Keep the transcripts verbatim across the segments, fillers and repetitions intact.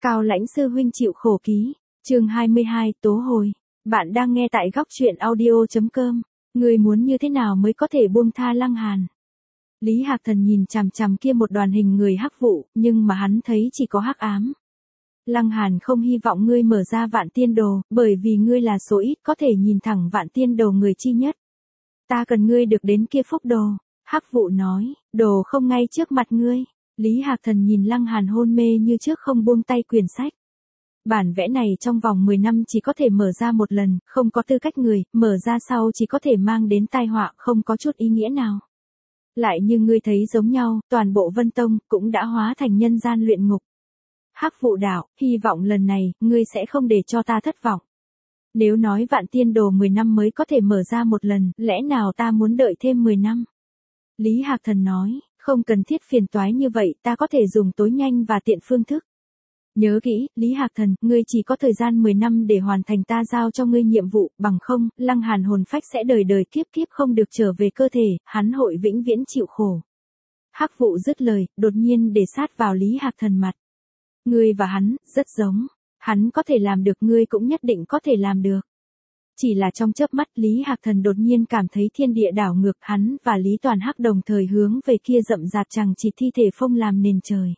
Cao Lãnh sư huynh chịu khổ ký, chương hai mươi hai, tố hồi. Bạn đang nghe tại góc truyện audio.com. Ngươi muốn như thế nào mới có thể buông tha Lăng Hàn? Lý Hạc Thần nhìn chằm chằm kia một đoàn hình người hắc vụ, nhưng mà hắn thấy chỉ có hắc ám. Lăng Hàn không hy vọng ngươi mở ra vạn tiên đồ, bởi vì ngươi là số ít có thể nhìn thẳng vạn tiên đồ người chi nhất. Ta cần ngươi được đến kia phúc đồ. Hắc vụ nói, đồ không ngay trước mặt ngươi. Lý Hạc Thần nhìn Lăng Hàn hôn mê như trước không buông tay quyển sách. Bản vẽ này trong vòng mười năm chỉ có thể mở ra một lần, không có tư cách người, mở ra sau chỉ có thể mang đến tai họa, không có chút ý nghĩa nào. Lại như ngươi thấy giống nhau, toàn bộ Vân Tông cũng đã hóa thành nhân gian luyện ngục. Hắc vụ đạo, hy vọng lần này, ngươi sẽ không để cho ta thất vọng. Nếu nói vạn tiên đồ mười năm mới có thể mở ra một lần, lẽ nào ta muốn đợi thêm mười năm? Lý Hạc Thần nói, không cần thiết phiền toái như vậy, ta có thể dùng tối nhanh và tiện phương thức. Nhớ kỹ, Lý Hạc Thần, ngươi chỉ có thời gian mười năm để hoàn thành ta giao cho ngươi nhiệm vụ, bằng không, Lăng Hàn hồn phách sẽ đời đời kiếp kiếp không được trở về cơ thể, hắn hội vĩnh viễn chịu khổ. Hắc vụ dứt lời, đột nhiên để sát vào Lý Hạc Thần mặt. Ngươi và hắn, rất giống. Hắn có thể làm được, ngươi cũng nhất định có thể làm được. Chỉ là trong chớp mắt Lý Hạc Thần đột nhiên cảm thấy thiên địa đảo ngược, hắn và Lý Toàn Hắc đồng thời hướng về kia rậm rạp chằng chịt thi thể phông làm nền trời.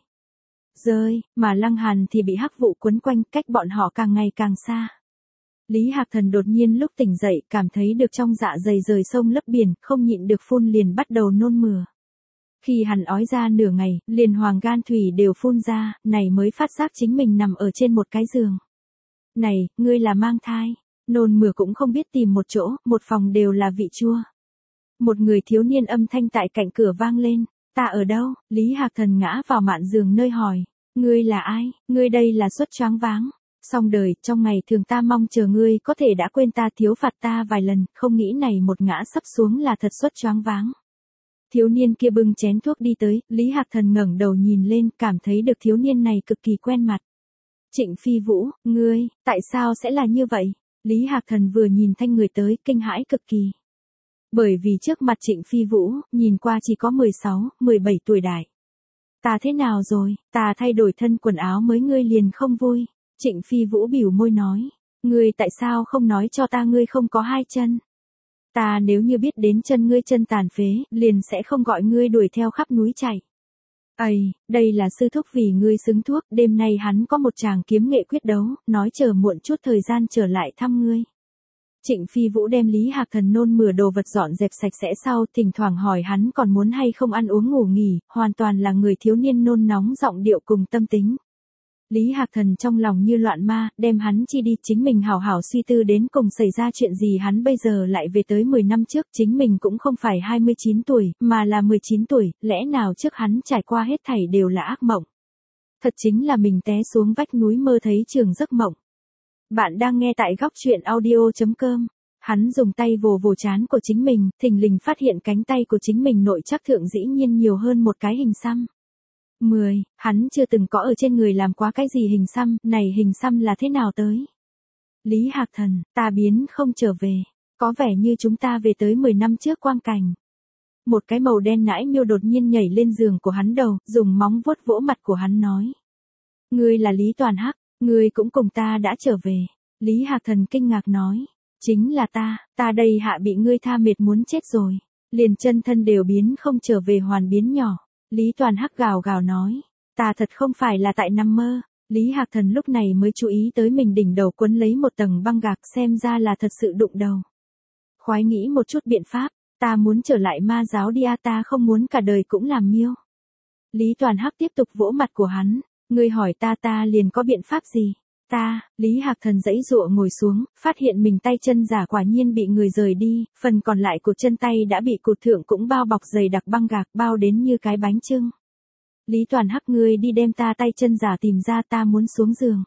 Rơi, mà Lăng Hàn thì bị hắc vụ quấn quanh, cách bọn họ càng ngày càng xa. Lý Hạc Thần đột nhiên lúc tỉnh dậy, cảm thấy được trong dạ dày rời sông lấp biển, không nhịn được phun liền bắt đầu nôn mửa. Khi hắn ói ra nửa ngày, liền hoàng gan thủy đều phun ra, này mới phát giác chính mình nằm ở trên một cái giường. Này, ngươi là mang thai. Nôn mửa cũng không biết tìm một chỗ, một phòng đều là vị chua. Một người thiếu niên âm thanh tại cạnh cửa vang lên, ta ở đâu? Lý Hạc Thần ngã vào mạn giường nơi hỏi, ngươi là ai? Ngươi đây là suất choáng váng. Xong đời, trong ngày thường ta mong chờ ngươi có thể đã quên ta, thiếu phạt ta vài lần, không nghĩ này một ngã sắp xuống là thật suất choáng váng. Thiếu niên kia bưng chén thuốc đi tới, Lý Hạc Thần ngẩng đầu nhìn lên, cảm thấy được thiếu niên này cực kỳ quen mặt. Trịnh Phi Vũ, ngươi, tại sao sẽ là như vậy? Lý Hạc Thần vừa nhìn thanh người tới, kinh hãi cực kỳ. Bởi vì trước mặt Trịnh Phi Vũ, nhìn qua chỉ có mười sáu, mười bảy tuổi đại. Ta thế nào rồi, ta thay đổi thân quần áo mới ngươi liền không vui. Trịnh Phi Vũ bĩu môi nói, ngươi tại sao không nói cho ta ngươi không có hai chân? Ta nếu như biết đến chân ngươi chân tàn phế, liền sẽ không gọi ngươi đuổi theo khắp núi chạy. Ây, đây là sư thúc vì ngươi xứng thuốc, đêm nay hắn có một chàng kiếm nghệ quyết đấu, nói chờ muộn chút thời gian trở lại thăm ngươi. Trịnh Phi Vũ đem Lý Hạc Thần nôn mửa đồ vật dọn dẹp sạch sẽ sau, thỉnh thoảng hỏi hắn còn muốn hay không ăn uống ngủ nghỉ, hoàn toàn là người thiếu niên nôn nóng giọng điệu cùng tâm tính. Lý Hạc Thần trong lòng như loạn ma, đem hắn chi đi, chính mình hảo hảo suy tư đến cùng xảy ra chuyện gì, hắn bây giờ lại về tới mười năm trước, chính mình cũng không phải hai mươi chín tuổi, mà là mười chín tuổi, lẽ nào trước hắn trải qua hết thảy đều là ác mộng. Thật chính là mình té xuống vách núi mơ thấy trường giấc mộng. Bạn đang nghe tại góc truyện audio.com. Hắn dùng tay vồ vồ trán của chính mình, thình lình phát hiện cánh tay của chính mình nội chắc thượng dĩ nhiên nhiều hơn một cái hình xăm. mười, hắn chưa từng có ở trên người làm quá cái gì hình xăm, này hình xăm là thế nào tới? Lý Hạc Thần, ta biến không trở về, có vẻ như chúng ta về tới mười năm trước quang cảnh. Một cái màu đen nãi miêu đột nhiên nhảy lên giường của hắn đầu, dùng móng vuốt vỗ mặt của hắn nói. Ngươi là Lý Toàn Hắc, ngươi cũng cùng ta đã trở về. Lý Hạc Thần kinh ngạc nói, chính là ta, ta đây hạ bị ngươi tha mệt muốn chết rồi, liền chân thân đều biến không trở về hoàn biến nhỏ. Lý Toàn Hắc gào gào nói, ta thật không phải là tại nằm mơ. Lý Hạc Thần lúc này mới chú ý tới mình đỉnh đầu quấn lấy một tầng băng gạc, xem ra là thật sự đụng đầu. Khoái nghĩ một chút biện pháp, ta muốn trở lại ma giáo đi a, ta không muốn cả đời cũng làm miêu. Lý Toàn Hắc tiếp tục vỗ mặt của hắn, ngươi hỏi ta ta liền có biện pháp gì? Ta, Lý Hạc Thần giãy giụa ngồi xuống, phát hiện mình tay chân giả quả nhiên bị người rời đi, phần còn lại của chân tay đã bị cụt thượng cũng bao bọc dày đặc băng gạc, bao đến như cái bánh chưng. Lý Toàn Hắc, ngươi đi đem ta tay chân giả tìm ra, ta muốn xuống giường.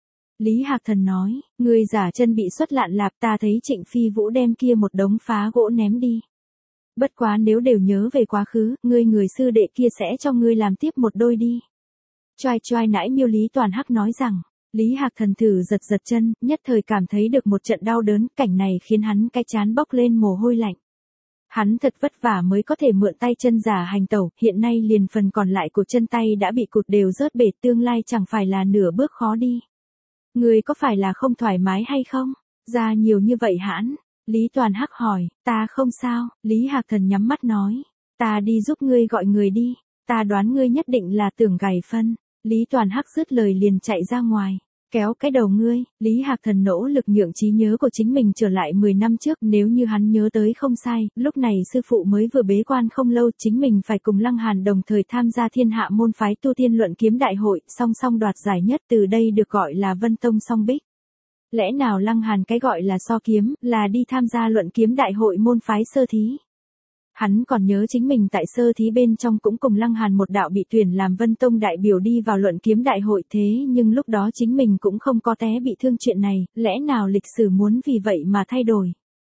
Lý Hạc Thần nói, ngươi giả chân bị xuất lạn lạp, ta thấy Trịnh Phi Vũ đem kia một đống phá gỗ ném đi. Bất quá nếu đều nhớ về quá khứ, ngươi người sư đệ kia sẽ cho ngươi làm tiếp một đôi đi. Choai choai nãi miêu. Lý Toàn Hắc nói rằng, Lý Hạc Thần thử giật giật chân, nhất thời cảm thấy được một trận đau đớn, cảnh này khiến hắn cái trán bốc lên mồ hôi lạnh. Hắn thật vất vả mới có thể mượn tay chân giả hành tẩu, hiện nay liền phần còn lại của chân tay đã bị cụt đều rớt bể, tương lai chẳng phải là nửa bước khó đi. Người có phải là không thoải mái hay không? Ra nhiều như vậy hãn. Lý Toàn Hắc hỏi, ta không sao, Lý Hạc Thần nhắm mắt nói. Ta đi giúp ngươi gọi người đi, ta đoán ngươi nhất định là tưởng gảy phân. Lý Toàn Hắc dứt lời liền chạy ra ngoài. Kéo cái đầu ngươi, Lý Hạc Thần nỗ lực nhượng trí nhớ của chính mình trở lại mười năm trước, nếu như hắn nhớ tới không sai, lúc này sư phụ mới vừa bế quan không lâu, chính mình phải cùng Lăng Hàn đồng thời tham gia thiên hạ môn phái tu tiên luận kiếm đại hội, song song đoạt giải nhất, từ đây được gọi là Vân Tông song bích. Lẽ nào Lăng Hàn cái gọi là so kiếm, là đi tham gia luận kiếm đại hội môn phái sơ thí? Hắn còn nhớ chính mình tại sơ thí bên trong cũng cùng Lăng Hàn một đạo bị tuyển làm Vân Tông đại biểu đi vào luận kiếm đại hội, thế nhưng lúc đó chính mình cũng không có té bị thương chuyện này, lẽ nào lịch sử muốn vì vậy mà thay đổi?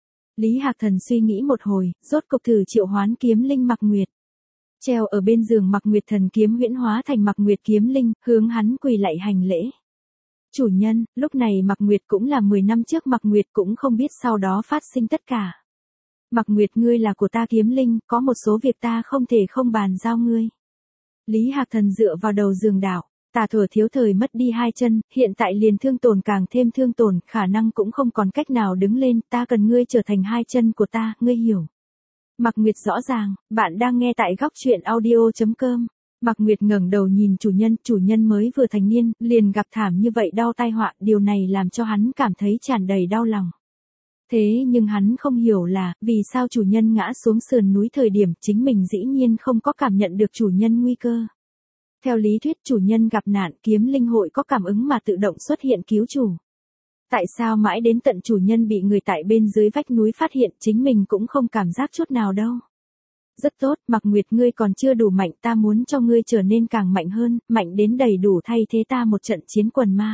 Lý Hạc Thần suy nghĩ một hồi, rốt cục thử triệu hoán kiếm linh Mạc Nguyệt. Treo ở bên giường Mạc Nguyệt thần kiếm huyễn hóa thành Mạc Nguyệt kiếm linh, hướng hắn quỳ lạy hành lễ. Chủ nhân, lúc này Mạc Nguyệt cũng là mười năm trước, Mạc Nguyệt cũng không biết sau đó phát sinh tất cả. Mạc Nguyệt, ngươi là của ta kiếm linh, có một số việc ta không thể không bàn giao ngươi. Lý Hạc Thần dựa vào đầu giường đảo, ta thuở thiếu thời mất đi hai chân, hiện tại liền thương tổn càng thêm thương tổn, khả năng cũng không còn cách nào đứng lên, ta cần ngươi trở thành hai chân của ta, ngươi hiểu. Mạc Nguyệt rõ ràng, bạn đang nghe tại góc truyện audio chấm com. Mạc Nguyệt ngẩng đầu nhìn chủ nhân, chủ nhân mới vừa thành niên, liền gặp thảm như vậy đau tai họa, điều này làm cho hắn cảm thấy tràn đầy đau lòng. Thế nhưng hắn không hiểu là, vì sao chủ nhân ngã xuống sườn núi thời điểm chính mình dĩ nhiên không có cảm nhận được chủ nhân nguy cơ. Theo lý thuyết chủ nhân gặp nạn, kiếm linh hội có cảm ứng mà tự động xuất hiện cứu chủ. Tại sao mãi đến tận chủ nhân bị người tại bên dưới vách núi phát hiện chính mình cũng không cảm giác chút nào đâu. Rất tốt, Mạc Nguyệt, ngươi còn chưa đủ mạnh, ta muốn cho ngươi trở nên càng mạnh hơn, mạnh đến đầy đủ thay thế ta một trận chiến quần ma.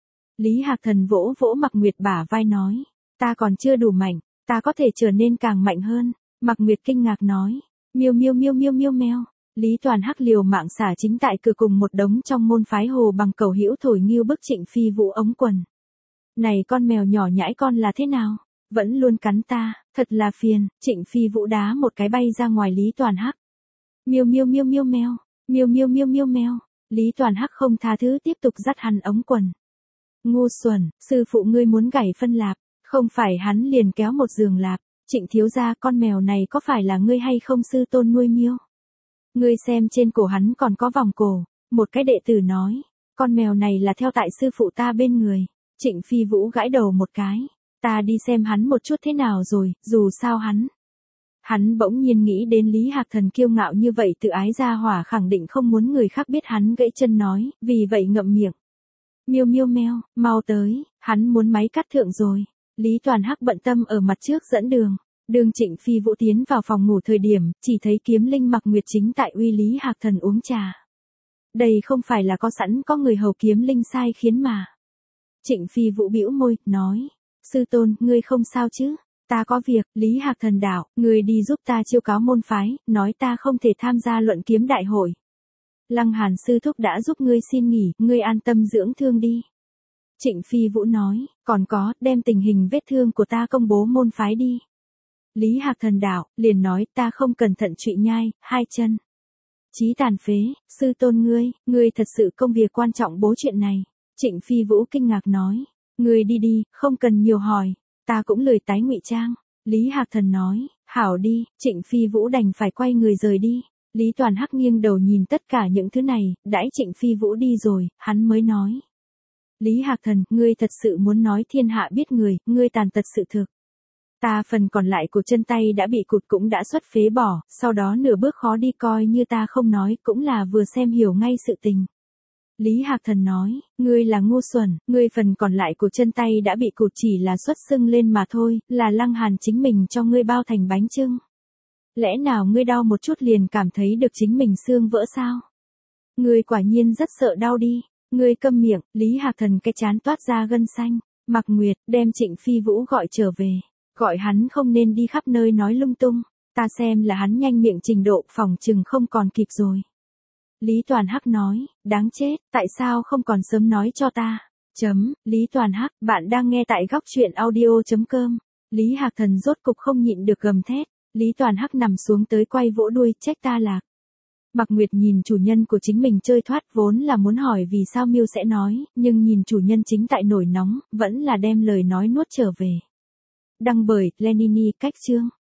Lý Hạc Thần vỗ vỗ Mạc Nguyệt bả vai nói. Ta còn chưa đủ mạnh, ta có thể trở nên càng mạnh hơn. Mạc Nguyệt kinh ngạc nói. Miêu miêu miêu miêu miêu meo. Lý Toàn Hắc liều mạng xả chính tại cửa cùng một đống trong môn phái hồ bằng cầu hữu thổi nghiêu bức Trịnh Phi Vũ ống quần. Này con mèo nhỏ nhãi con là thế nào? Vẫn luôn cắn ta, thật là phiền. Trịnh Phi Vũ đá một cái bay ra ngoài Lý Toàn Hắc. Miêu miêu miêu miêu meo. Miêu miêu miêu miêu meo. Lý Toàn Hắc không tha thứ tiếp tục dắt hắn ống quần. Ngu xuẩn, sư phụ ngươi muốn gảy phân lạp. Không phải hắn liền kéo một giường lạp. Trịnh thiếu gia, con mèo này có phải là ngươi hay không sư tôn nuôi miêu? Ngươi xem trên cổ hắn còn có vòng cổ. Một cái đệ tử nói, con mèo này là theo tại sư phụ ta bên người. Trịnh Phi Vũ gãi đầu một cái. Ta đi xem hắn một chút thế nào rồi, dù sao hắn. Hắn bỗng nhiên nghĩ đến Lý Hạc Thần kiêu ngạo như vậy, tự ái ra hỏa khẳng định không muốn người khác biết hắn gãy chân nói, vì vậy ngậm miệng. Miêu miêu meo, mau tới, hắn muốn máy cắt thượng rồi. Lý Toàn Hắc bận tâm ở mặt trước dẫn đường. Đường Trịnh Phi Vũ tiến vào phòng ngủ thời điểm, chỉ thấy kiếm linh Mạc Nguyệt chính tại uy Lý Hạc Thần uống trà. Đây không phải là có sẵn có người hầu kiếm linh sai khiến mà. Trịnh Phi Vũ bĩu môi, nói. Sư tôn, ngươi không sao chứ? Ta có việc, Lý Hạc Thần đạo, ngươi đi giúp ta chiêu cáo môn phái, nói ta không thể tham gia luận kiếm đại hội. Lăng Hàn sư thúc đã giúp ngươi xin nghỉ, ngươi an tâm dưỡng thương đi. Trịnh Phi Vũ nói, còn có, đem tình hình vết thương của ta công bố môn phái đi. Lý Hạc Thần đạo, liền nói, ta không cẩn thận trụy nhai, hai chân. Chí tàn phế, sư tôn ngươi, ngươi thật sự công việc quan trọng bố chuyện này. Trịnh Phi Vũ kinh ngạc nói, ngươi đi đi, không cần nhiều hỏi, ta cũng lười tái ngụy trang. Lý Hạc Thần nói, hảo đi, Trịnh Phi Vũ đành phải quay người rời đi. Lý Toàn Hắc nghiêng đầu nhìn tất cả những thứ này, đãi Trịnh Phi Vũ đi rồi, hắn mới nói. Lý Hạc Thần, ngươi thật sự muốn nói thiên hạ biết người, ngươi tàn tật sự thực. Ta phần còn lại của chân tay đã bị cụt cũng đã xuất phế bỏ, sau đó nửa bước khó đi, coi như ta không nói, cũng là vừa xem hiểu ngay sự tình. Lý Hạc Thần nói, ngươi là ngu xuẩn, ngươi phần còn lại của chân tay đã bị cụt chỉ là xuất sưng lên mà thôi, là Lăng Hàn chính mình cho ngươi bao thành bánh chưng. Lẽ nào ngươi đau một chút liền cảm thấy được chính mình xương vỡ sao? Ngươi quả nhiên rất sợ đau đi. Ngươi câm miệng, Lý Hạc Thần cái chán toát ra gân xanh. Mạc Nguyệt, đem Trịnh Phi Vũ gọi trở về. Gọi hắn không nên đi khắp nơi nói lung tung. Ta xem là hắn nhanh miệng trình độ, phòng chừng không còn kịp rồi. Lý Toàn Hắc nói, đáng chết, tại sao không còn sớm nói cho ta? Chấm, Lý Toàn Hắc, bạn đang nghe tại góc truyện audio chấm com. Lý Hạc Thần rốt cục không nhịn được gầm thét. Lý Toàn Hắc nằm xuống tới quay vỗ đuôi, trách ta lạc. Mạc Nguyệt nhìn chủ nhân của chính mình chơi thoát, vốn là muốn hỏi vì sao Miêu sẽ nói, nhưng nhìn chủ nhân chính tại nổi nóng, vẫn là đem lời nói nuốt trở về. Đăng bởi Lenini cách chương.